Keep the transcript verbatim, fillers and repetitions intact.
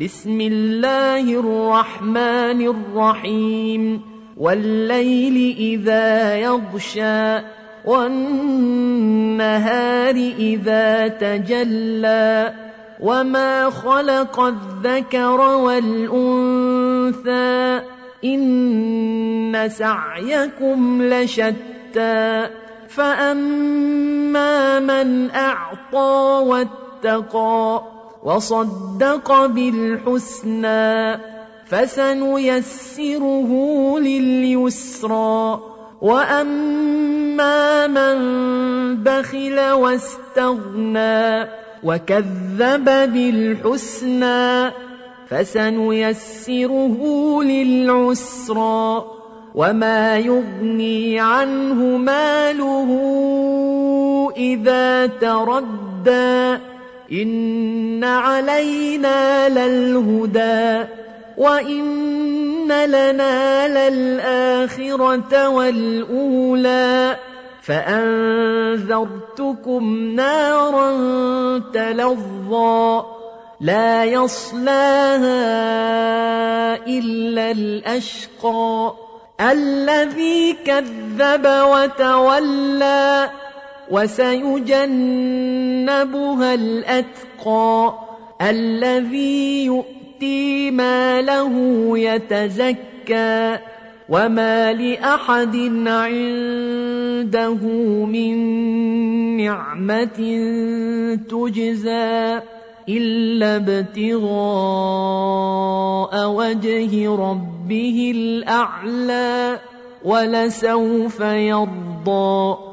بسم الله الرحمن الرحيم والليل إذا يغشى والنهار إذا تجلى وما خلق الذكر والأنثى إن سعيكم لشتى فأما من أعطى واتقى وصدق بالحسنى فسنيسره لليسرى وأما من بخل واستغنى وكذب بالحسنى فسنيسره للعسرى وما يغني عنه ماله إذا تردى إن علينا للهدى وإن لنا للآخرة والأولى فأنذرتكم نارا تلظى لا يصلاها إلا الأشقى الذي كذب وتولى وسيجنبها الأتقى الذي يؤتي ماله يتزكى وما لأحد عنده من نعمة تجزى إلا ابتغاء وجه ربه الأعلى ولسوف يرضى